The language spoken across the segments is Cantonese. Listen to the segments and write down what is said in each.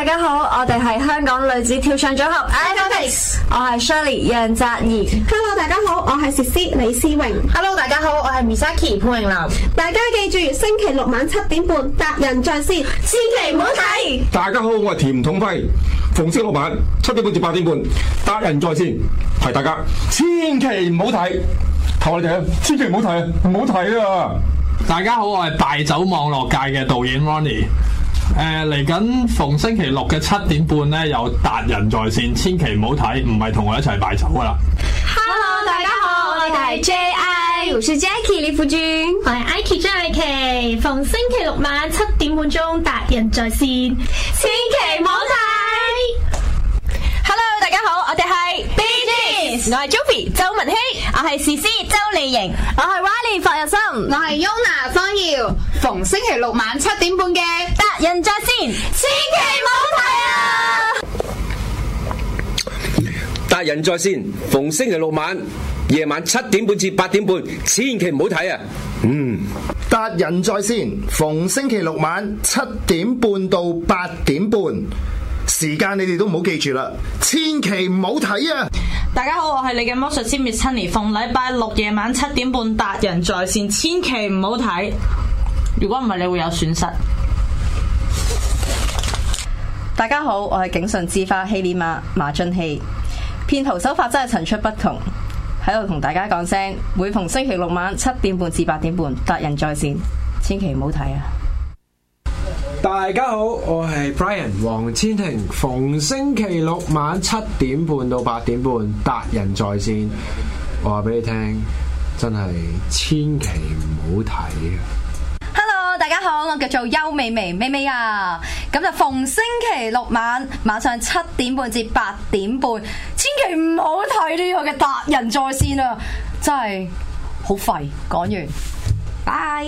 家好，我哋係香港女子跳唱組合 Acrobatics， 我係 Shirley 楊澤怡。 Hello， 大家好，我係 Cici 李思榮。 Hello， 大家好，我係 Misaki 潘詠琳。 大家記住，星期六晚7點半達人在線，千祈唔好睇。 大家好，我係田統輝，逢星期六晚7點半至8點半達人在線，係大家千祈唔好睇，求我哋啊，千祈唔好睇啊，唔好睇啊！ 大家好，我係大酒網絡界嘅導演 Ronnie。嚟緊逢星期六嘅7點半咧，有達人在線，千祈唔好睇，唔係同我一齊擺酒噶啦。 Hello， 大家好，我係 J.I， 我是 Jackie 李富君， 我係 Ike 張藝琪。逢星期六晚7點半鐘達人在線，千祈唔好睇。 Hello， 大家好，我哋係 BGS， 我係 Joey 周文希，我係 CC 周麗瑩，我係 Riley 霍日森， 我係 Yona 方耀。逢星期六晚7點半嘅達人在線，千祈唔好睇啊！ 達人在線，逢星期六晚夜晚7點半至8點半，千祈唔好睇啊！ 達人在線，逢星期六晚7點半到8點半，時間你哋都唔好記住啦，千祈唔好睇啊！ 大家好，我係你嘅魔術師 Miss Honey， 逢禮拜六夜晚7點半達人在線，千祈唔好睇。如果唔係，你會有損失。 大家好，我係警訊之花希利馬津希。騙徒手法真係層出不窮，喺度同大家講聲，每逢星期六晚7點半至8點半達人在線，千祈唔好睇啊！ 大家好，我係 Brian 黃千婷，逢星期六晚7點半到8點半達人在線，我話俾你聽，真係千祈唔好睇啊！ 大家好，我叫做邱美眉美美啊，咁就逢星期六晚上7點半至8點半，千祈唔好睇呢個嘅達人在線啊，真係好廢。講完，拜。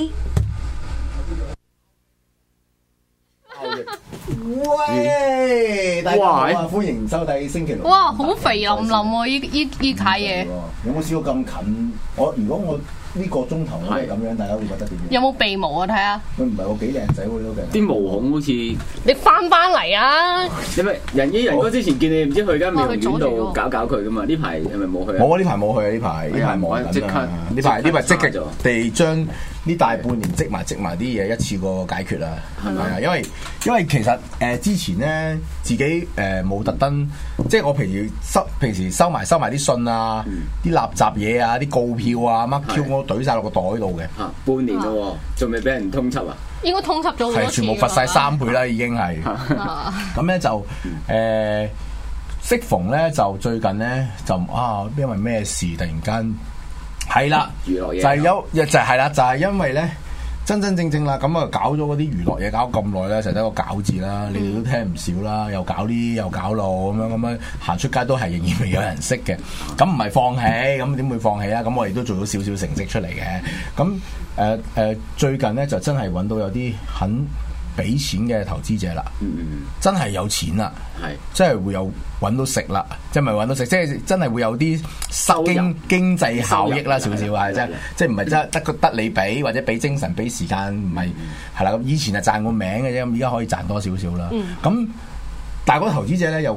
喂，大家好啊，歡迎收睇星期六。 哇，好肥淋淋喎！依睇嘢。 有冇試過咁近？如果我呢個鐘頭都係咁樣，大家會覺得點樣？ 有冇鼻毛啊？睇下。 佢唔係喎，幾靚仔喎呢個。 啲毛孔好似你翻嚟啊！ 因為人哥之前見你唔知去間美容院度搞佢噶嘛？呢排係咪冇去啊？ 冇啊！呢排冇去啊！呢排忙緊啊！呢排積極地將呢大半年積埋啲嘢一次過解決啦。係咪啊？因為其實之前咧自己冇特登，即係我平時收埋啲信啊、啲垃圾嘢啊、啲告票啊、乜 Q 我懟晒落個袋度嘅。 半年咯，仲未俾人通緝啊？ 應該通緝咗好多次。係全部罰晒3倍啦，已經係。咁咧就適逢咧就最近咧就因為咩事突然間係啦， 娛樂嘢就係因為咧。真正啦，咁啊搞咗嗰啲娛樂嘢搞咁耐咧，就得個搞字啦，你哋都聽唔少啦，又搞呢又搞路咁樣行出街都係仍然未有人識嘅，咁唔係放棄，咁點會放棄啊？咁我哋都做咗少少成績出嚟嘅，咁最近咧就真係揾到有啲肯俾錢嘅投資者啦，真係有錢啦，即係會有揾到食啦，即係唔係揾到食，即係真係會有啲經濟效益啦，少少係即係唔係真得你俾或者俾精神俾時間，唔係係啦。咁以前係賺個名嘅啫，咁而家可以賺多少少啦。咁但係嗰個投資者咧有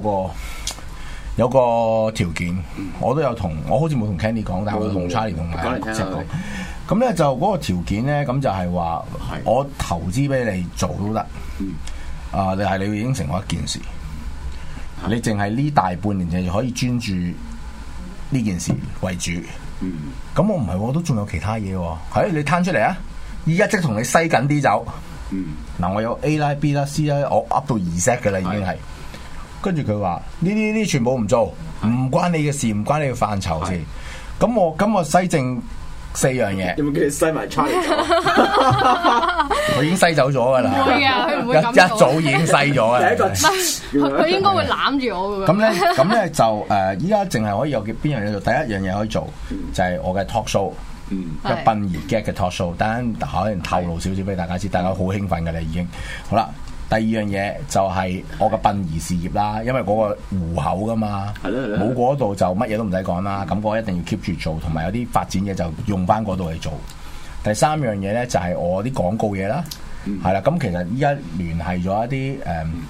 個條件，我都有我好似冇同 Candy 講，但係我同 Charlie 同埋即係講。咁咧就嗰個條件咧，咁就係話我投資俾你做都得，你係你要應承我一件事，你淨係呢大半年就可以專注呢件事為主。咁我唔係，我都仲有其他嘢喎。你攤出嚟啊！依家即同你篩緊啲走。嗱，我有 A 啦、B 啦、C 啦，我 up 到2 set 嘅啦，已經係。跟住佢話呢啲全部唔做，唔關你嘅事，唔關你嘅範疇事。咁我篩正4樣嘢。有冇叫你篩埋 Charlie 走？我已經篩走咗噶啦。 唔會啊，佢唔會咁做。 一早已經篩咗啦。 佢應該會攬住我噶。 咁咧就依家淨係可以有邊樣嘢做？第一樣嘢可以做就係我嘅 talk show，一殯儀 get 嘅 talk show。等陣可能透露少少俾大家知，大家好興奮噶啦已經。好啦。第二樣嘢就係我嘅殯儀事業啦，因為嗰個戶口噶嘛，冇嗰度就乜嘢都唔使講啦。咁我一定要 keep 住做，同埋有啲發展嘢就用翻嗰度去做。第三樣嘢咧就係我啲廣告嘢啦，係啦。咁其實依家聯繫咗一啲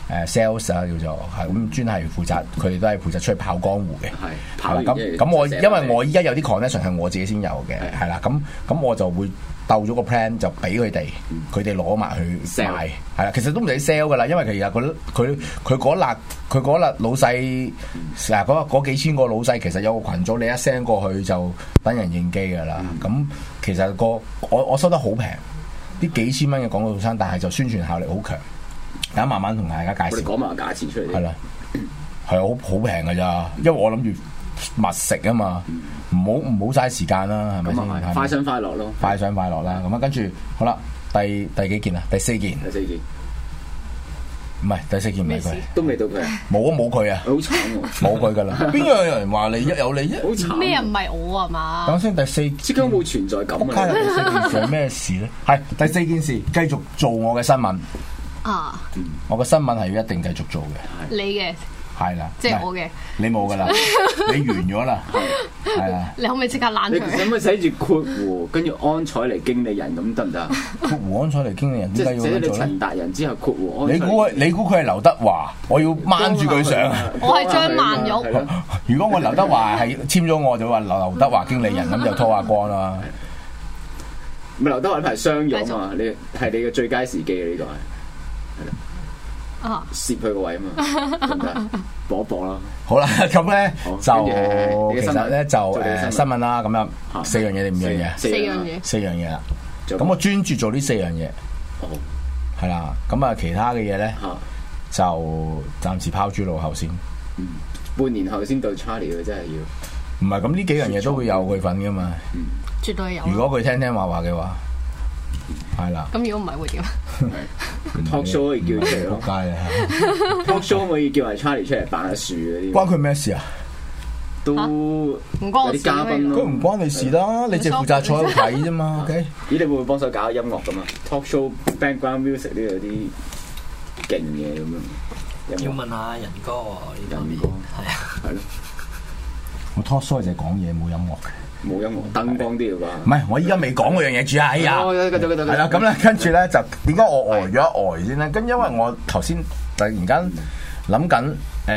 sales 啊，叫做係咁專係負責，佢哋都係負責出去跑江湖嘅。係啦，咁我因為我依家有啲 connection 係我自己先有嘅，係啦，咁我就會鬥咗個 plan 就俾佢哋攞埋去賣，係啦，其實都唔使 sell 噶啦，因為其實佢嗰粒老細成日嗰幾千個老細，其實有個群組，你一 send 過去就等人應機噶啦。咁其實我收得好平，啲幾千蚊嘅廣告套餐，但係就宣傳效力好強。等慢慢同大家介紹。 我哋講埋個價錢出嚟。 係啦，係好平㗎咋，因為我諗住密食啊嘛，唔好嘥時間啦，係咪先？ 快上快落咯， 快上快落啦。咁啊，跟住好啦，第幾件啊？第四件。唔係第四件，唔係佢， 都未到佢， 冇佢啊！ 好慘喎， 冇佢噶啦。邊有人話你有你啫？ 好慘。 咩人唔係我啊嘛？ 等先，第四即刻冇存在感啊！第四件事係咩事咧？係第四件事，繼續做我嘅新聞。 啊！ 我嘅新聞係要一定繼續做嘅。 你嘅係啦， 即係我嘅。 你冇噶啦，你完咗啦，係啊。 你可唔可以即刻攔佢？ 你使唔使寫住括弧，跟住安采妮經理人咁得唔得？ 括弧安采妮經理人點解要咁做咧？ 寫咗你陳達仁之後括弧安采妮。你估佢係劉德華？我要掹住佢上。 我係張曼玉。 如果我劉德華係簽咗我，就話劉德華經理人，咁就拖下光啦。 唔係劉德華呢排傷咗嘛？你係你嘅最佳時機啊！呢個係。 啊！ 攝佢個位啊嘛，搏一搏啦。 好啦，咁咧就其實咧就新聞啦，咁樣4樣嘢定5樣嘢？4樣嘢啦。咁我專注做呢4樣嘢。係啦，咁啊其他嘅嘢咧就暫時拋諸腦後先。 半年後先到 Charlie 嘅真係要。 唔係，咁呢幾樣嘢都會有佢份噶嘛。 絕對有。 如果佢聽話嘅話。係啦， 咁如果唔係會點 ？Talk show 可以叫出嚟咯， 街啊 ！Talk show 可以叫埋 Charlie 出嚟扮下樹嗰啲， 關佢咩事啊？ 都唔關我事， 嘉賓咯， 佢唔關你事啦，你淨係負責坐喺度睇啫嘛。OK， 咦？你會唔會幫手搞音樂咁啊 ？Talk show background music 呢有啲勁嘢咁樣， 要問下仁哥呢方面，係啊， 係咯。 我 talk show 就係講嘢冇音樂嘅。 冇音樂，燈光啲㗎。 唔係，我依家未講嗰樣嘢住啊！哎呀，係啦，咁咧跟住咧就點解我呆咗一呆先咧？咁因為我頭先突然間諗緊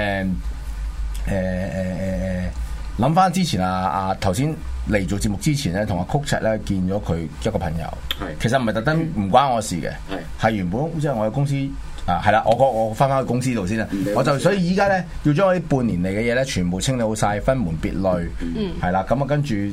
諗翻之前頭先嚟做節目之前咧，同阿曲尺咧見咗佢一個朋友。係，其實唔係特登唔關我事嘅，係原本即係我嘅公司。係啦，我翻去公司度先啦。我就所以依家咧要將我啲半年嚟嘅嘢咧全部清理好晒，分門別類。係啦，咁啊跟住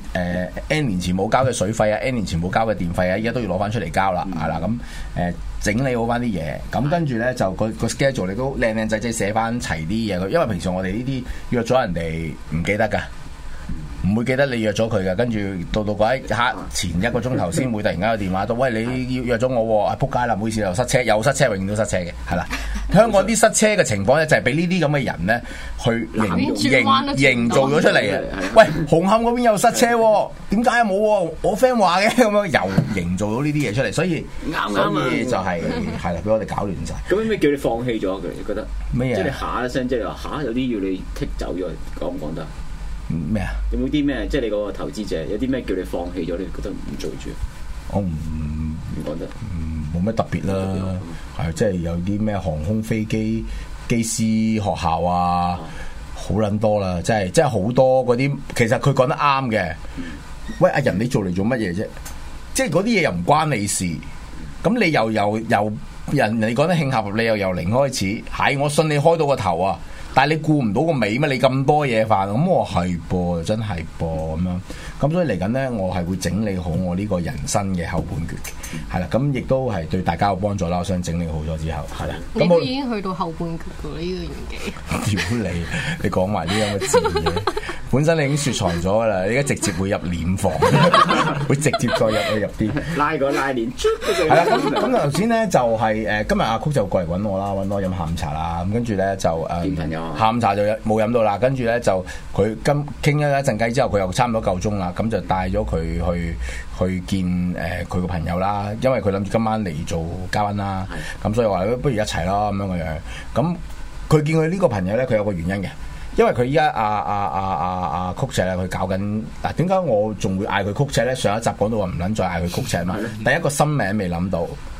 N 年前冇交嘅水費啊 ，N 年前冇交嘅電費啊，依家都要攞翻出嚟交啦。係啦，咁整理好翻啲嘢，咁跟住咧就個 schedule 你都靚靚仔仔寫翻齊啲嘢。因為平時我哋呢啲約咗人哋唔記得㗎。唔會記得你約咗佢嘅，跟住到嗰一刻前1個鐘頭先會突然間有電話到，喂，你要約咗我喎，仆街啦，唔好意思又塞車，永遠都塞車嘅，係啦。香港啲塞車嘅情況咧，就係俾呢啲咁嘅人咧去營造咗出嚟嘅。喂，紅磡嗰邊又塞車喎，點解冇喎？我 friend 話嘅咁樣，又營造到呢啲嘢出嚟，所以就係啦，俾我哋搞亂晒。 咁咩叫你放棄咗佢？你覺得咩嘢？ 即係你下一聲，即係話有啲要你剔走咗，講唔講得？ 咩啊？ 有冇啲咩？即係你個投資者有啲咩叫你放棄咗？你覺得唔做住？ 我唔覺得， 冇咩特別啦。係即係有啲咩航空飛機機師學校啊，好撚多啦！即係好多嗰啲，其實佢講得啱嘅。喂，阿仁你做嚟做乜嘢啫？即係嗰啲嘢又唔關你事，咁你又人哋講得慶合，你又由零開始。係我信你開到個頭啊！但係你顧唔到個尾咩？你咁多嘢煩，咁我係噃，真係噃咁樣。咁所以嚟緊咧，我係會整理好我呢個人生嘅後半段嘅，係啦。咁亦都係對大家有幫助啦。我想整理好咗之後，係啦。 你都已經去到後半段㗎啦，呢個年紀。 屌你講埋呢樣嘅字嘅，本身你已經雪藏咗㗎啦，你而家直接會入殮房，會直接再入啲拉鏈。 係啦，咁頭先咧就係今日阿曲就過嚟揾我啦，揾我飲下午茶啦。咁跟住咧就下午茶就冇飲到啦。跟住咧就佢傾咗一陣偈之後，佢又差唔多夠鐘啦。咁就帶咗佢去見佢個朋友啦，因為佢諗住今晚嚟做嘉賓啦。咁所以話不如一齊咯咁樣嘅樣。咁佢見佢呢個朋友咧，佢有個原因嘅，因為佢依家阿曲尺咧，佢搞緊嗱。點解我仲會嗌佢曲尺咧？上一集講到話唔撚再嗌佢曲尺嘛。第一個新名未諗到，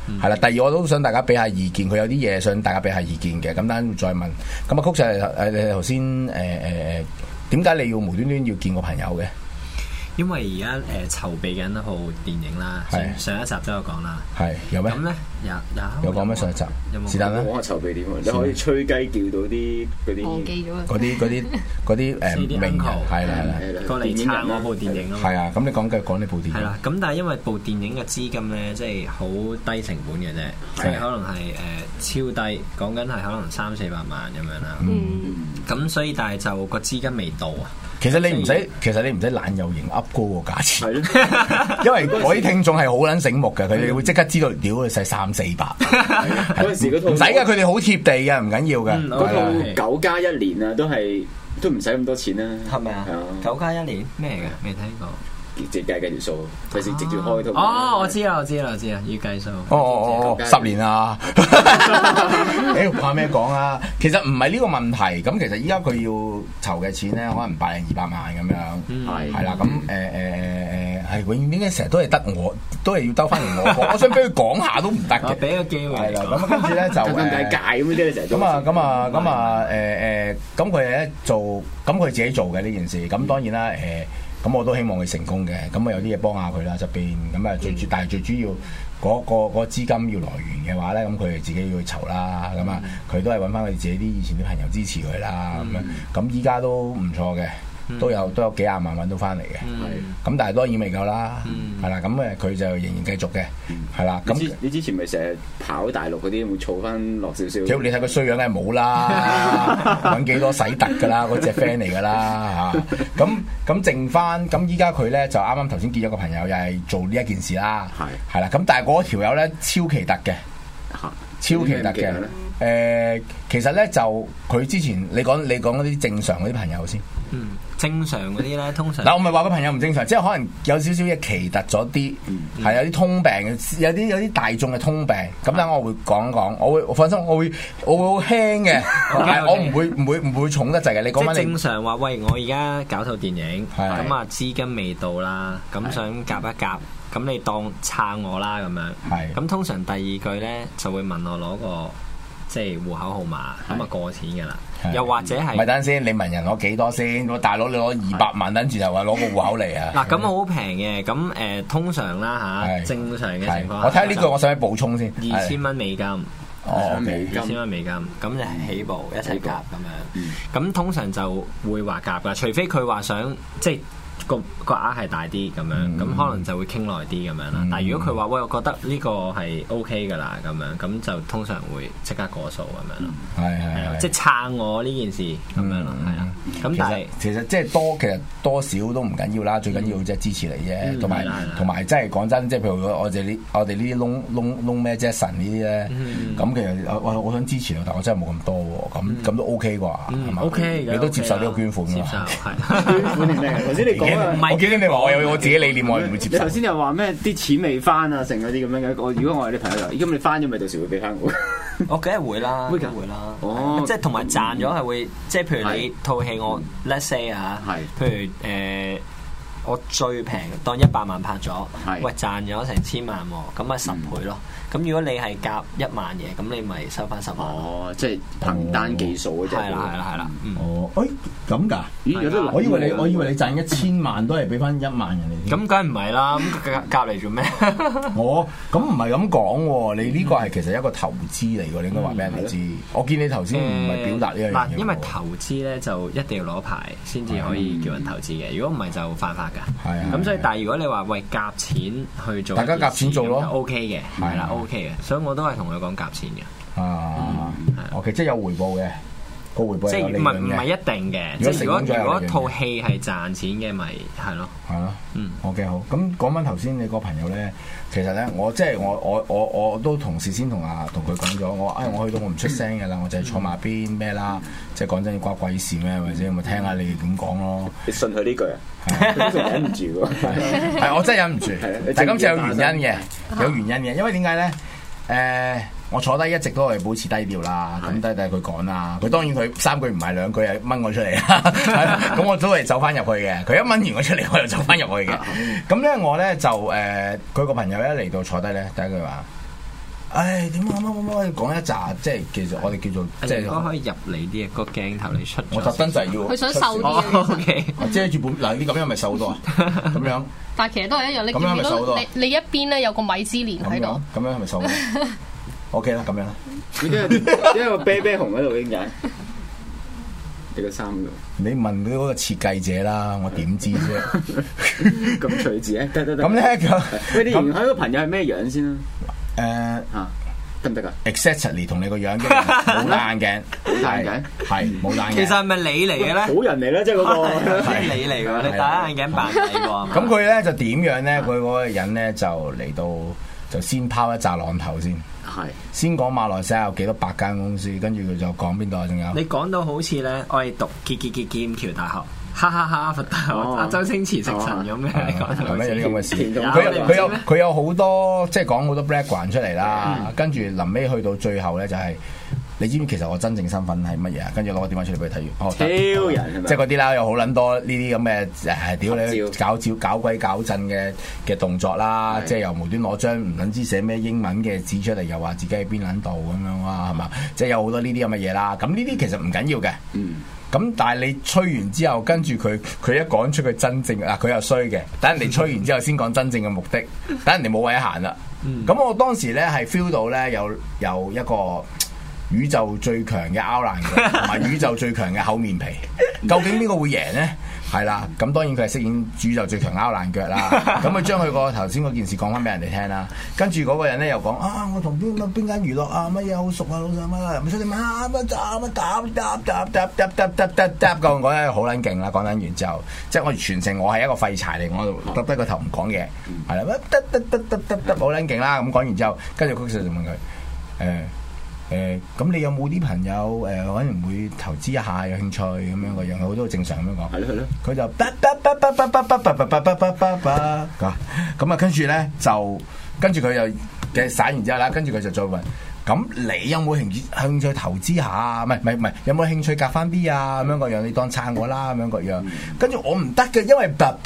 係啦。第二我都想大家俾下意見，佢有啲嘢想大家俾下意見嘅，咁等陣再問。咁啊，曲就你頭先點解你要無端端要見個朋友嘅？ 因為而家籌備緊一套電影啦，上一集都有講啦。 係有咩？ 咁咧有講咩上一集？是但啦。 講下籌備點啊？你可以吹雞叫到啲嗰啲名人係啦， 過嚟撐我部電影咯。 係啊，咁你講呢部電影。 係啦，咁但係因為部電影嘅資金咧，即係好低成本嘅啫，即係可能係超低，講緊係可能300-400萬咁樣啦。咁所以但係就個資金未到啊。 其實你唔使懶有型噏高個價錢，因為嗰啲聽眾係好撚醒目嘅，佢哋會即刻知道屌佢使300-400。 嗰陣時嗰套唔使㗎，佢哋好貼地嘅，唔緊要嘅。 嗰套9+1年啊，都唔使咁多錢啦， 係咪啊？9+1年咩嚟嘅？未聽過。 直計條數，費事直接開套。 哦，我知啦，要計數。 10年啊！怕咩講啊？其實唔係呢個問題。咁其實依家佢要籌嘅錢咧，可能100-200萬咁樣。係啦，咁係永遠點解成日都係得我，都係要兜翻嚟我。我想俾佢講下都唔得嘅。 俾個機會。係啦， 咁跟住咧就界咁啲成日。 咁佢咧做，咁佢自己做嘅呢件事。咁當然啦，咁我都希望佢成功嘅，咁啊有啲嘢幫下佢啦側邊，咁啊但係最主要嗰個資金要來源嘅話咧，咁佢哋自己要去籌啦，咁啊佢都係揾翻佢自己啲以前啲朋友支持佢啦，咁樣咁依家都唔錯嘅。都有幾廿萬揾到翻嚟嘅，咁但係當然未夠啦，係啦，咁佢就仍然繼續嘅，係啦。咁你之前咪成日跑大陸嗰啲，會儲翻落少少。 你睇個衰樣梗係冇啦，揾幾多洗突㗎啦，嗰隻 friend 嚟㗎啦嚇。咁剩翻，咁依家佢咧就啱啱頭先見咗個朋友，又係做呢一件事啦，係啦。咁但係嗰條友咧超奇特嘅，超奇特嘅。其實咧就佢之前你講嗰啲正常嗰啲朋友先。 正常嗰啲咧，通常嗱，我唔係話個朋友唔正常，即係可能有少少嘢奇特咗啲，係有啲通病嘅，有啲大眾嘅通病。咁等我會講一講，我放心，我會好輕嘅，我唔會重得滯嘅。你講翻正常話，喂，我而家搞套電影，咁啊資金未到啦，咁想夾一夾，咁你當撐我啦咁樣。咁通常第二句咧就會問我攞個即係戶口號碼，咁啊過錢㗎啦。又或者係， 咪等先，你問人攞幾多先？我大佬你攞200萬，跟住就話攞個戶口嚟啊！ 嗱，咁好平嘅，咁通常啦嚇，正常嘅情況下， 我睇下呢句，我想補充先 ，2000蚊美金，2000蚊美金，咁就起步一齊夾咁樣。咁通常就會話夾㗎，除非佢話想即係。個額係大啲咁樣，咁可能就會傾耐啲咁樣啦。但係如果佢話喂，我覺得呢個係 OK 㗎啦，咁樣咁就通常會即刻過數咁樣咯。係即係撐我呢件事咁樣咯，係啊。咁但係其實即係其實多少都唔緊要啦，最緊要即係支持你啫。同埋即係講真，即係譬如我哋呢啲窿咩 Jason 呢啲咧，咁其實我想支持你，但我真係冇咁多喎，咁都 OK 啩，係嘛 ？OK 嘅， 你都接受呢個捐款㗎？ 接受係。 捐款係咩？頭先你講。 我記得你話我有我自己理念，我唔會接受。 你頭先又話咩啲錢未翻啊，成嗰啲咁樣嘅。如果我係你朋友，咁你翻咗咪到時會俾翻我？ 我梗係會啦，梗係會啦。哦，即係同埋賺咗係會，即係譬如你套戲我 let's say 啊，譬如我最平當100萬拍咗，喂賺咗成1000萬喎，咁咪10倍咯。咁如果你係夾1萬嘢，咁你咪收翻10萬。 哦，即係憑單計數嗰隻。 係啦。 哦，咁㗎？我以為你賺1000萬都係俾翻1萬人哋。 咁梗係唔係啦？咁夾嚟做咩？ 咁唔係咁講喎，你呢個係其實一個投資嚟㗎，你應該話俾人哋知。我見你頭先唔係表達呢樣嘢。 嗱，因為投資咧就一定要攞牌先至可以叫人投資嘅，如果唔係就犯法㗎。係啊。咁所以，但係如果你話喂夾錢去做， 大家夾錢做咯 ，OK 嘅，係啦。OK 嘅，所以我都係同佢講夾錢嘅。 OK， 即係有回報嘅，個回報即係唔係一定嘅。即係如果套戲係賺錢嘅，咪係咯。 係咯。OK 好。咁講翻頭先你個朋友咧，其實咧，我都同事先同佢講咗，我去到我唔出聲嘅啦，我就係坐埋邊咩啦。即係講真，關鬼事咩？或者咪聽下你點講咯。 你信佢呢句啊？佢忍唔住喎。 係我真係忍唔住。但係今次有原因嘅，因為點解咧？我坐低一直都係保持低調啦，咁低佢講啦。佢當然佢3句唔係2句，係掹我出嚟啦。咁我都係走翻入去嘅。佢一掹完我出嚟，我又走翻入去嘅。咁咧我咧就佢個朋友一嚟到坐低咧，第一句話： 唉點啊乜講一紮，即係其實我哋叫做即係應該可以入嚟啲個鏡頭你出。 我特登就係要佢想瘦啲。 OK， 遮住本嗱，啲咁樣咪瘦好多啊？咁樣。 但係其實都係一樣，你見到你一邊咧有個米芝蓮喺度。 咁樣係咪瘦？OK 啦，咁樣啦。 因為個啤啤紅喺度點解？你個衫度。 你問佢嗰個設計者啦，我點知啫？ 咁隨字咧，得。 咁咧你哋形容下個朋友係咩樣先啦？得唔得啊 ？Exactly 同你個樣嘅，冇戴眼鏡，係冇戴眼鏡。 其實係咪你嚟嘅咧？ 好人嚟咧，即係嗰個係你嚟㗎，你戴眼鏡扮你喎。 咁佢咧就點樣咧？佢嗰個人咧就嚟到就先拋一紮浪頭先。係先講馬來西亞有幾多百間公司，跟住佢就講邊度啊？仲有你講到好似咧，我哋讀劍橋大學，哈哈佛大學，周星馳食神咁嘅， 係咪有啲咁嘅事？佢有好多即係講好多 background 出嚟啦，跟住臨尾去到最後咧就係。你知唔知其實我真正身份係乜嘢啊？跟住攞個電話出嚟俾佢睇完。 挑人即係嗰啲啦，有好撚多呢啲咁嘅屌你搞鬼搞震嘅動作啦，即係又無端攞張唔撚知寫咩英文嘅紙出嚟，又話自己喺邊撚度咁樣啊，係嘛？即係有好多呢啲咁嘅嘢啦。咁呢啲其實唔緊要嘅。咁但係你吹完之後，跟住佢一講出佢真正佢又衰嘅。等人哋吹完之後先講真正嘅目的，等人哋冇位行啦。咁我當時咧係 feel 到咧有一個宇宙最強嘅拗爛腳，同埋宇宙最強嘅厚面皮，究竟邊個會贏呢？係啦，咁當然佢係飾演宇宙最強拗爛腳啦。咁佢將佢個頭先嗰件事講翻俾人哋聽啦。跟住嗰個人咧又講我同邊間娛樂乜嘢好熟啊，老細乜唔出你乜講咧好撚勁啦。講緊完之後，即係我全程我係一個廢柴嚟，我耷低個頭唔講嘢，係啦，好撚勁啦。咁講完之後，跟住佢就問佢咁你有冇啲朋友可能會投資一下有興趣咁樣個樣，好多正常咁樣講。係咯。佢就咁啊，跟住咧就跟住佢又嘅散完之後啦，跟住佢就再問。咁你有冇興趣投資下啊？唔係，有冇興趣夾翻啲啊？咁樣個樣，你當撐我啦咁樣個樣。跟住我唔得嘅，因為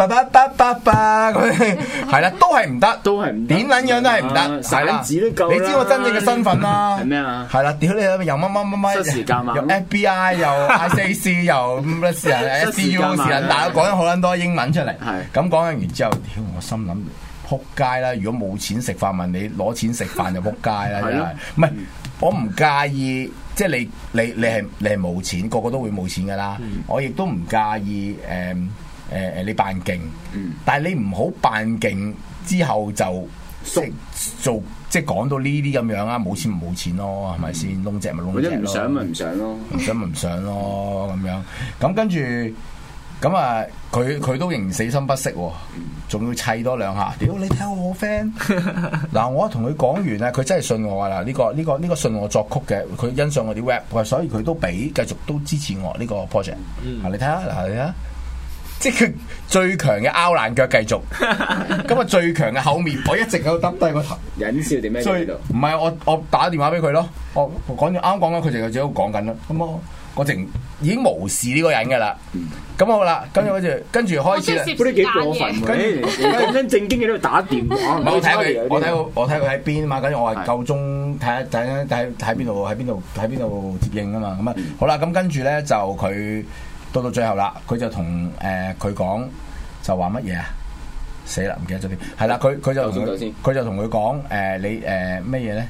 係啦，都係唔得，點撚樣都係唔得，係啦。你知我真正嘅身份啦。係咩啊？係啦，屌你又乜，又 FBI 又 ICAC 又SCU 是人，大家講咗好撚多英文出嚟。咁講完之後，屌我心諗。撲街啦！如果冇錢食飯，問你攞錢食飯就撲街啦，真係。唔係，我唔介意，即係你係冇錢，個個都會冇錢噶啦。我亦都唔介意你扮勁，但係你唔好扮勁之後就做即係講到呢啲咁樣啊！冇錢咪冇錢咯，係咪先？窿隻咪窿隻咯。唔想咪唔想咯，唔想咪唔想咯咁樣。咁跟住。咁啊，佢都仍然死心不息喎，仲要砌多兩下。屌你睇下我 friend， 嗱我同佢講完啦，佢真係信我啦。呢個信我作曲嘅，佢欣賞我啲 rap， 所以佢都繼續都支持我呢個 project。你睇下嗱，你睇下，即係佢最強嘅拗爛腳繼續，咁啊最強嘅口面，我一直喺度耷低個頭，忍笑定咩喺度？唔係我打電話俾佢咯，我講咗啱講緊，佢就喺度講緊啦。咁我淨已經無視呢個人㗎啦。咁好啦，跟住開始啦。嗰啲幾過分喎！你講緊正經嘅都打電話。我睇佢喺邊嘛，跟住我話夠鐘睇邊度接應啊嘛。咁啊好啦，咁跟住咧就佢到最後啦，佢就同佢講就話乜嘢啊？死啦，唔記得咗添。係啦，佢就同佢講你乜嘢咧？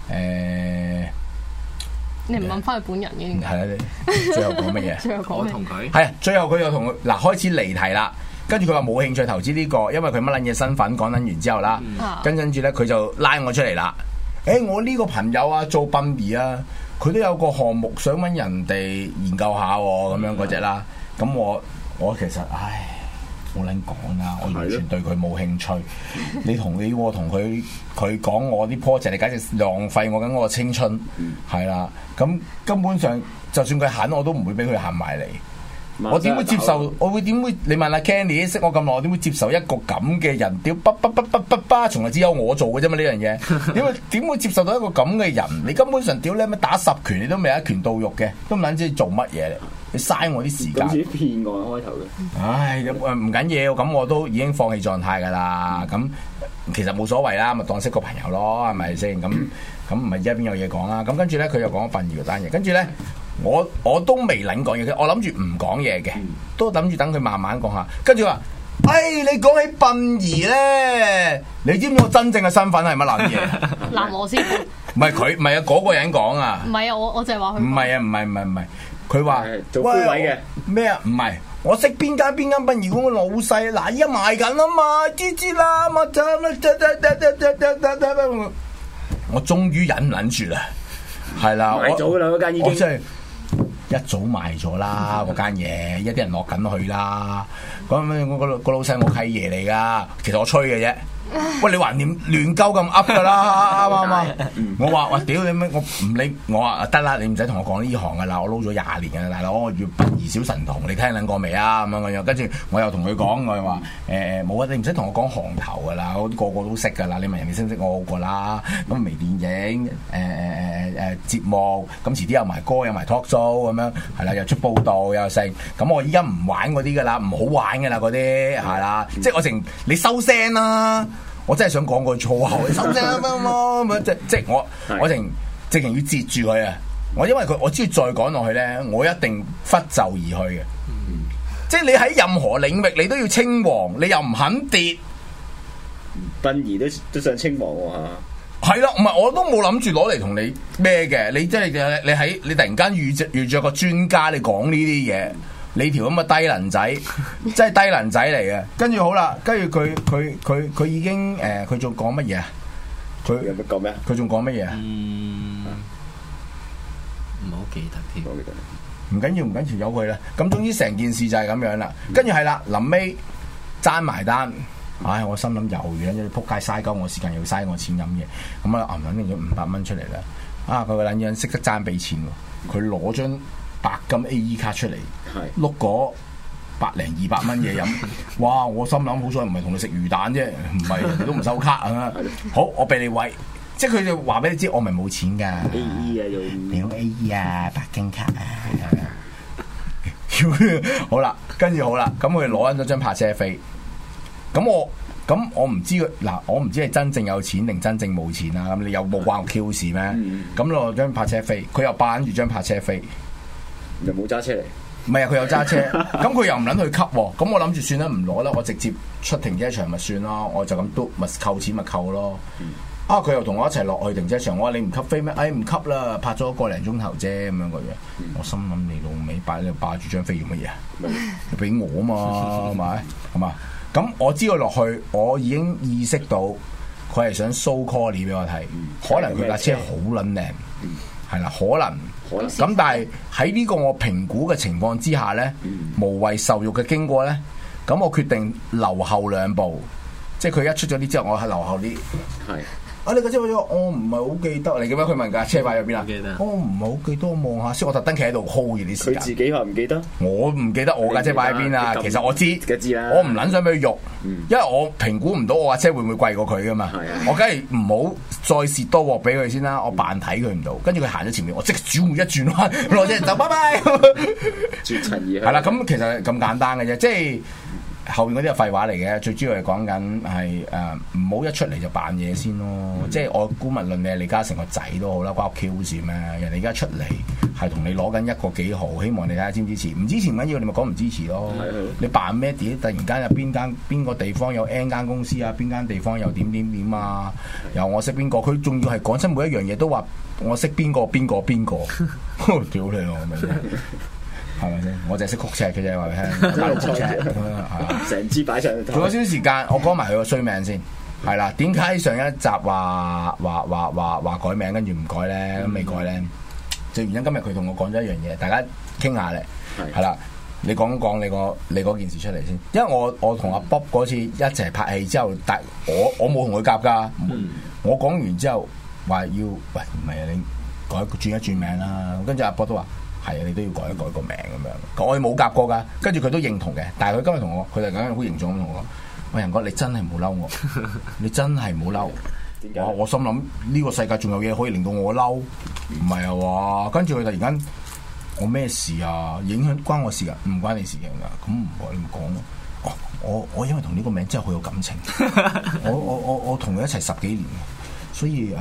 你唔問翻佢本人嘅？ 係啦，你最後講乜嘢？ 最後講同佢係啊，最後佢又同佢嗱開始離題啦。跟住佢話冇興趣投資呢個，因為佢乜撚嘢身份講撚完之後啦，跟住咧佢就拉我出嚟啦。我呢個朋友啊做殯儀啊，佢都有個項目想揾人哋研究下咁樣嗰隻啦。咁我其實冇撚講啊！我完全對佢冇興趣。你同佢講我啲 project，你簡直浪費我緊我嘅青春，係啦。咁根本上，就算佢肯，我都唔會俾佢行埋嚟。我點會接受？我會點會？你問阿 Candy 識我咁耐，我點會接受一個咁嘅人？屌從來只有我做嘅啫嘛呢樣嘢。點會接受到一個咁嘅人？你根本上屌你乜打10拳，你都未一拳到肉嘅，都唔撚知做乜嘢嚟。你嘥我啲時間。好似騙我開頭嘅。唉，唔緊要，咁我都已經放棄狀態㗎啦。咁其實冇所謂啦，咪當識個朋友咯，係咪先？咁咁唔係一邊有嘢講啦。咁跟住咧，佢又講殯儀嗰單嘢。跟住咧，我都未諗講嘢，我諗住唔講嘢嘅，都諗住等佢慢慢講下。跟住話。你講起殯儀咧，你知唔知我真正嘅身份係乜撚嘢？ 南和師傅。 唔係佢，唔係啊，嗰個人講啊。 唔係啊，我就係話佢。 唔係啊，唔係，佢話做灰位嘅咩啊？唔係，我識邊間殯儀館嘅老細，嗱依家賣緊啊嘛，知啦，我終於忍唔撚住啦，係啦， 賣咗啦嗰間已經。 我真係一早賣咗啦，嗰間嘢，一啲人落緊去啦。咁個老細我契爺嚟噶，其實我吹嘅啫。喂，你還掂亂鳩咁噏噶啦，啱唔啱？我話喂，屌你咩？我唔理，我話得啦，你唔使同我講呢行噶啦，我撈咗20年噶啦，大佬，我要殯儀小神童，你聽撚過未啊？咁樣跟住我又同佢講，我又話冇啊，你唔使同我講行頭噶啦，我個個都識噶啦，你問人哋識唔識我好過啦。咁微電影節目，咁遲啲有埋歌，有埋 talk show 咁樣，係啦，又出報道又成。咁我依家唔玩嗰啲噶啦，唔好玩噶啦嗰啲，係啦，即係我成你收聲啦。我真係想講句粗口，你收聲咁即我直情要截住佢啊！我因為我知再講落去咧，我一定拂袖而去嘅。即係你喺任何領域，你都要稱王，你又唔肯跌， 殯儀都想稱王喎嚇。 係啦，唔係我都冇諗住攞嚟同你咩嘅。你即係你突然間遇着個專家，你講呢啲嘢。你條咁嘅低能仔，真係低能仔嚟嘅。跟住好啦，跟住佢已經佢仲講乜嘢啊？佢有乜講咩？ 佢仲講乜嘢啊？ 唔好記得添。 唔緊要，由佢啦。咁總之成件事就係咁樣啦。跟住係啦，臨尾爭埋單。唉，我心諗又樣，你仆街嘥鳩我時間，又嘥我錢飲嘢。咁啊，揞撚咗500蚊出嚟啦。啊，佢個撚樣識得爭俾錢喎。佢攞張白金 AE 卡出嚟，碌嗰100-200蚊嘢飲，哇！我心諗好彩唔係同你食魚蛋啫，唔係人哋都唔收卡啊！好，我俾你喂，即係佢就話俾你知，我咪冇錢㗎。 AE 啊， 用 AE 啊，白金卡啊，好啦，跟住好啦，咁佢攞緊咗張泊車飛，咁我唔知嗱，我唔知係真正有錢定真正冇錢啊！咁你有冇關我 Q 事咩？咁攞張泊車飛，佢又扮住張泊車飛。 又冇揸車嚟， 唔係啊！佢有揸車，咁佢又唔撚去吸喎，咁我諗住算啦，唔攞啦，我直接出停車場咪算咯，我就咁都咪扣錢咪扣咯。啊！佢又同我一齊落去停車場，我話你唔吸飛咩？唔吸啦，拍咗個零鐘頭啫咁樣個樣。我心諗你老味霸住張飛做乜嘢啊？你俾我啊嘛，係咪？係嘛？咁我知道落去，我已經意識到佢係想 show call 俾我睇，可能佢架車好撚靚，係啦，可能。咁但係喺呢個我評估嘅情況之下咧，無謂受辱嘅經過咧，咁我決定留後2步，即係佢一出咗啲之後，我係留後啲。係啊，你架車擺咗，我唔係好記得嚟嘅咩？佢問架車擺喺邊啊？我唔係好記得，我望下先。我特登企喺度 hold 住啲時間。 佢自己話唔記得，我唔記得我架車擺喺邊啊。其實我知，我唔撚想俾佢肉，因為我評估唔到我架車會唔會貴過佢噶嘛。我梗係唔好再蝕多鑊俾佢先啦。我扮睇佢唔到，跟住佢行咗前面，我即刻轉換一轉彎，攞隻就拜拜。 絕塵而去。 係啦，咁其實咁簡單嘅啫，即係。後面嗰啲係廢話嚟嘅，最主要係講緊係唔好一出嚟就扮嘢先咯。即係我估無論你係李嘉誠個仔都好啦，關我 Q 事咩？人哋而家出嚟係同你攞緊一個幾毫，希望你睇下支唔支持。唔支持唔緊要，你咪講唔支持咯。你扮咩啲？突然間有邊個地方有 N 間公司啊？邊間地方又點啊？又我識邊個？佢仲要係講親每一樣嘢都話我識邊個。屌你我明。係咪先？我就係識曲尺嘅啫，話俾你聽。大陸曲尺咁樣， 成支擺上。 仲有少少時間，我講埋佢個衰名先。係啦，點解上一集話改名，跟住唔改咧？咁未改咧？最原因今日佢同我講咗一樣嘢，大家傾下咧。係啦，你講你嗰件事出嚟先。因為我同阿 Bob 嗰次一齊拍戲之後，但我冇同佢夾㗎。我講完之後話要喂，唔係啊，你轉一轉名啦。跟住阿 Bob 都話。係啊，你都要改一改個名咁樣。我哋冇夾過㗎，跟住佢都認同嘅。但係佢今日同我，佢就咁樣好凝重咁同我講：喂，仁哥，你真係冇嬲我，你真係冇嬲。我心諗呢個世界仲有嘢可以令到我嬲，唔係啊喎。跟住佢突然間，我咩事啊？影響關我事㗎？唔關你事嘅㗎。咁你唔講咯。我因為同呢個名真係好有感情。我同佢一齊10幾年，所以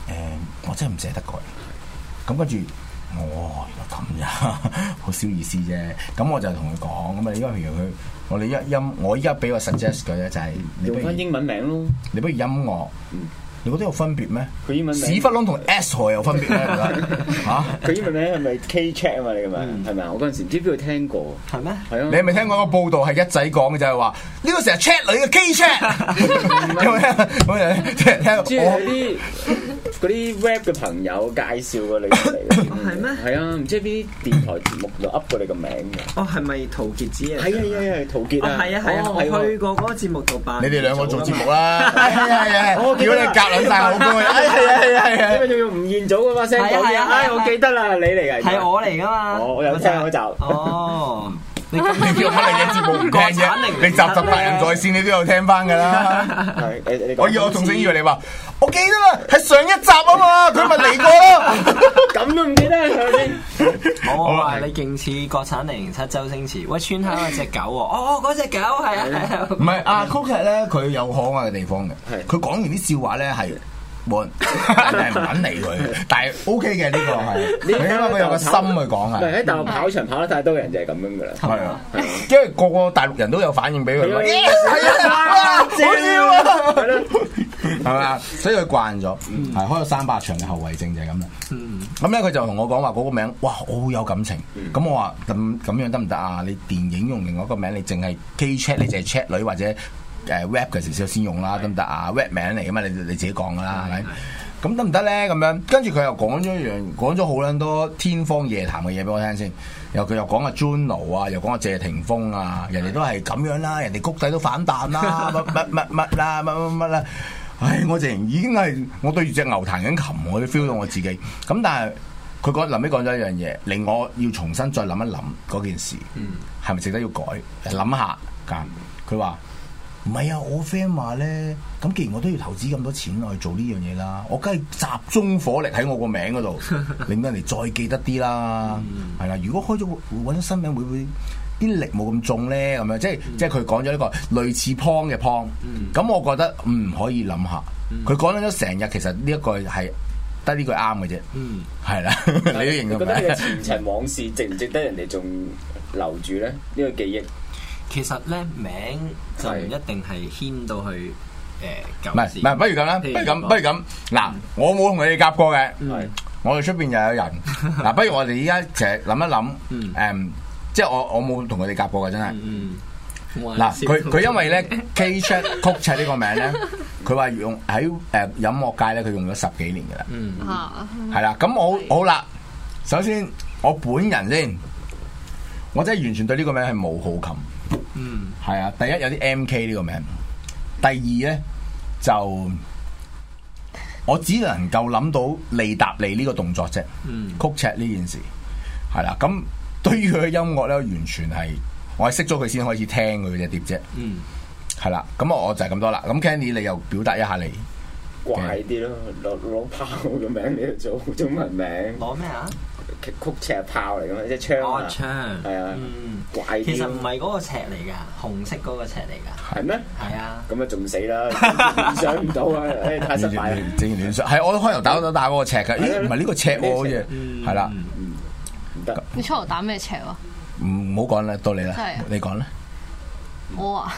我真係唔捨得改。咁跟住原來咁呀，好小意思啫。咁我就同佢講，咁啊，因為譬如我依家俾個 suggest 佢咧，就係用翻英文名咯。 你不如音樂。你覺得有分別咩？ 佢英文名屎忽窿同 S 河有分別咩？嚇！ 佢英文名係咪 K-Check 啊嘛？你咁樣係咪啊？我嗰陣時唔知邊度聽過。係咩？係啊！ 你係咪聽過個報道係一仔講嘅就係話呢個成日 check 女嘅 K-Check？有冇聽？即係聽即係嗰啲 rap 嘅朋友介紹過你嚟嘅。 係咩？ 係啊，唔知邊啲電台節目度 up 過你個名嘅。 哦，係咪陶傑子啊？ 係陶傑啊！ 係啊，我去過嗰個節目度扮。 你哋兩個做節目啦。係。如果你夾兩曬口供， 係。因為仲要吳彥祖嗰把聲講嘅。我記得啦，你嚟㗎。 係我嚟㗎嘛。 我有聽嗰集。 哦。 你叫乜嚟嘅節目唔聽啫？你集達人在線，你都有聽翻㗎啦。我仲想以為你話，我記得啦，係上一集啊嘛，佢咪嚟過咯。 咁都唔記得係咪先？ 我話你勁似國產007周星馳，喂，村口有隻狗喎。哦，嗰隻狗係啊。 唔係啊，曲劇咧，佢有可愛嘅地方嘅。佢講完啲笑話咧係。冇人唔肯理佢，但係 OK 嘅呢個係，因為佢有個心去講啊。 喺大陸跑場跑得太多人就係咁樣噶啦。係啊， 因為個個大陸人都有反應俾佢。係啊，好笑啊，係嘛？所以佢慣咗，係開咗300場嘅後遺症就係咁啦。咁咧佢就同我講話嗰個名，哇，我好有感情。咁我話咁樣得唔得啊？你電影用另外一個名，你淨係 K-check， 你淨係 check 女或者？rap 嘅時候先用啦，得唔得啊 ？rap 名嚟噶嘛，你自己講噶啦，係咪？咁得唔得咧？咁樣跟住佢又講咗好撚多天方夜譚嘅嘢俾我聽先。佢又講阿 Juno 啊，又講阿謝霆鋒啊，人哋都係咁樣啦，人哋谷底都反彈啦，乜啦，乜啦。唉，我直情已經係我對住隻牛彈緊琴，我都 feel 到我自己。咁但係佢臨尾講咗一樣嘢，令我要重新再諗一諗嗰件事，係咪值得要改？諗下㗎。佢話。唔係啊！我 friend 話咧，咁既然我都要投資咁多錢落去做呢樣嘢啦，我梗係集中火力喺我個名嗰度，令到人哋再記得啲啦。係啦，如果開咗揾咗新名，會唔會啲力冇咁重咧？咁樣即係佢講咗一個類似 Pong 嘅 Pong。咁我覺得可以諗下。佢講咗成日，其實呢一個係得呢句啱嘅啫。係啦，你都認同。 覺得呢個前塵往事值唔值得人哋仲留住咧？呢個記憶。 其實咧名就唔一定係牽到去唔係，不如咁啦，不如咁嗱，我冇同你哋夾過嘅，我哋出邊又有人嗱，不如我哋依家其實諗一諗，即係我冇同佢哋夾過嘅真係。嗱，佢因為咧 K-check 曲尺呢個名咧，佢話用喺音樂界咧，佢用咗10幾年嘅啦，係啦，咁好啦，首先我本人先，我真係完全對呢個名係冇好感。係啊，第一有啲 MK 呢個名，第二咧就我只能夠諗到利達利呢個動作啫，曲尺呢件事係啦。咁對於佢嘅音樂咧，完全係我係識咗佢先開始聽佢嘅碟啫。係啦，咁我就係咁多啦。咁 Candy 你又表達一下你怪啲咯，攞炮嘅名嚟做中文名， 攞咩啊？ 曲尺係炮嚟噶嘛，即係槍啊！ 槍係啊，怪啲。 其實唔係嗰個尺嚟㗎，紅色嗰個尺嚟㗎。係咩？係啊。咁啊，仲死啦！想唔到啊！太失敗啦！ 整亂想係我都開頭打嗰個尺㗎，咦？唔係呢個尺喎，好似係啦。 唔得。 你初頭打咩尺啊？ 唔好講啦，到你啦，你講啦。 我啊，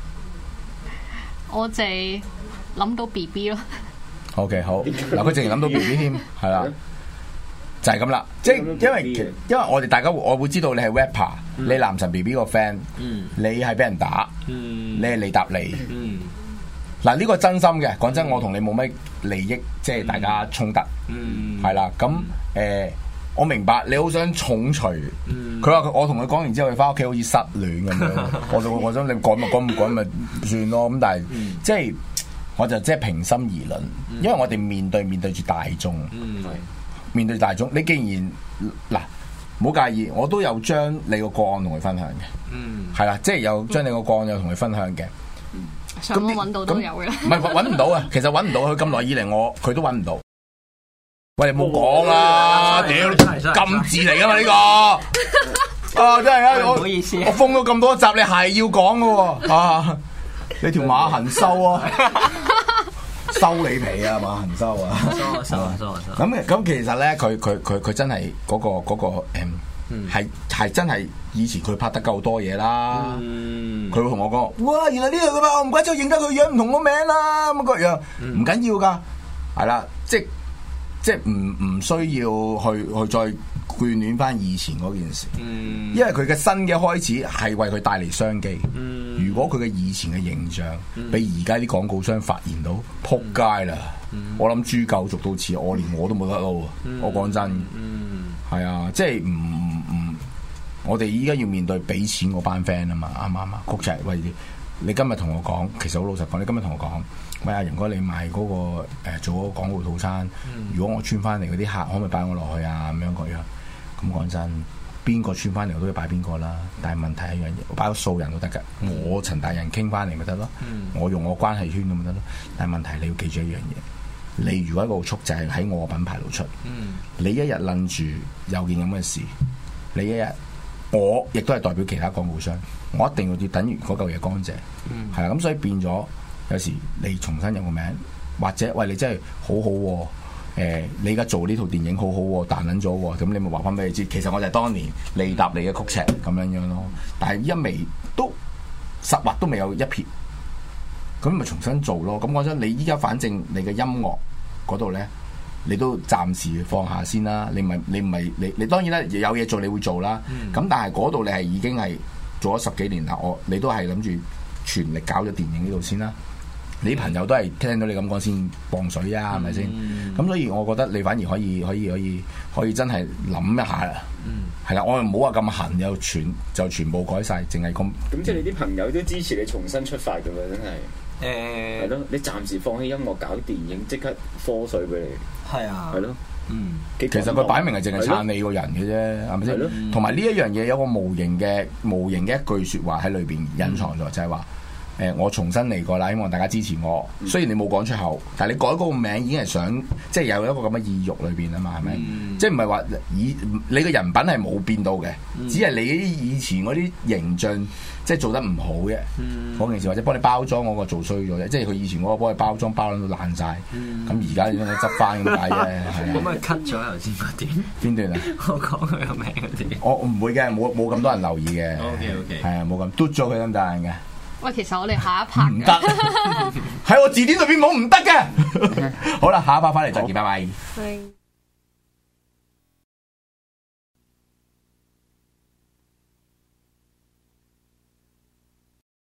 我淨諗到 BB 咯。 OK， 好嗱，佢淨係諗到 BB 添，係啦。就係咁啦，即係因為我哋大家我會知道你係 rapper，你男神 BB 個 fan，你係俾人打，你係利達利，嗱呢個真心嘅，講真，我同你冇乜利益，即係大家衝突，係啦，咁我明白你好想重錘，佢話我同佢講完之後，佢翻屋企好似失戀咁樣，我想你講咪講唔講咪算咯，咁但係即係我就即係平心而論，因為我哋面對住大眾。面對大眾，你既然嗱唔好介意，我都有將你個個案同佢分享嘅，係啦，即係有將你個個案有同佢分享嘅。 上網揾到都有嘅， 唔係揾唔到啊！其實揾唔到，佢咁耐以嚟佢都揾唔到。喂，你冇講啦，屌禁字嚟噶嘛呢個啊！真係啊， 唔好意思， 我封咗咁多集，你係要講嘅喎啊！你條馬痕收啊！ 收你皮啊嘛，唔收啊， 收。 咁其實咧，佢真係嗰個係真係以前佢拍得夠多嘢啦。佢會同我講：哇，原來呢個我唔怪之認得佢樣唔同個名啦，咁個樣唔緊要㗎，係啦，即係唔需要去再眷戀翻以前嗰件事，因為佢嘅新嘅開始係為佢帶嚟商機。如果佢嘅以前嘅形象俾而家啲廣告商發現到，撲街啦！我諗豬狗族到似我，連我都冇得撈啊！我講真，係啊，即係我哋依家要面對俾錢嗰班 friend 啊嘛，啱唔啱啊？曲仔，喂，你今日同我講，其實好老實講，你今日同我講。喂，阿仁哥，你賣嗰個做嗰個廣告套餐，如果我穿翻嚟嗰啲客，可唔可以擺我落去啊？咁樣嗰樣，咁講真，邊個穿翻嚟我都要擺邊個啦。但係問題係一樣嘢，我擺個素人都得㗎。我陳大人傾翻嚟咪得咯，我用我關係圈咁咪得咯。但係問題你要記住一樣嘢，你如果一個速就係喺我品牌度出，你一日諗住有件咁嘅事，你一日我亦都係代表其他廣告商，我一定要等於嗰嚿嘢乾淨，係啊，咁所以變咗。有時你重新有個名，或者喂你真係好好喎，你而家做呢套電影好好喎，彈撚咗喎，咁你咪話翻俾你知，其實我就係當年利搭你嘅曲尺咁樣樣咯。但係一未都實話都未有一撇，咁咪重新做咯。咁講真，你依家反正你嘅音樂嗰度咧，你都暫時放下先啦。你當然啦，有嘢做你會做啦。咁但係嗰度你係已經係做咗10幾年啦，你都係諗住全力搞咗電影呢度先啦。你朋友都係聽到你咁講先磅水啊，係咪先？咁所以我覺得你反而可以真係諗一下啦。係啦，我又唔好話咁痕，就全部改晒，淨係咁。 咁即係你啲朋友都支持你重新出發㗎喎，真係。係咯，你暫時放棄音樂搞電影，即刻科水俾你。係啊。係咯。 其實佢擺明係淨係撐你個人嘅啫，係咪先？同埋呢一樣嘢有個無形嘅一句説話喺裏邊隱藏咗，就係話。我重新嚟過啦，希望大家支持我。雖然你冇講出口，但係你改嗰個名已經係想，即係有一個咁嘅意欲裏邊啊嘛，係咪？即係唔係話你個人品係冇變到嘅，只係你以前嗰啲形象即係做得唔好嘅嗰件事，或者幫你包裝嗰個做衰咗啫。即係佢以前嗰個幫你包裝包到爛晒，咁而家你執翻咁解啫。 咁咪 cut 咗頭先嗰段？邊段啊？我講佢個名嗰啲。我唔會嘅，冇咁多人留意嘅。OK，係啊，冇咁嘟咗佢咁大人嘅。 喂，其實我哋下一 part 唔得，喺我字典裏邊冇唔得嘅。好啦，下一 part 翻嚟再見，拜拜。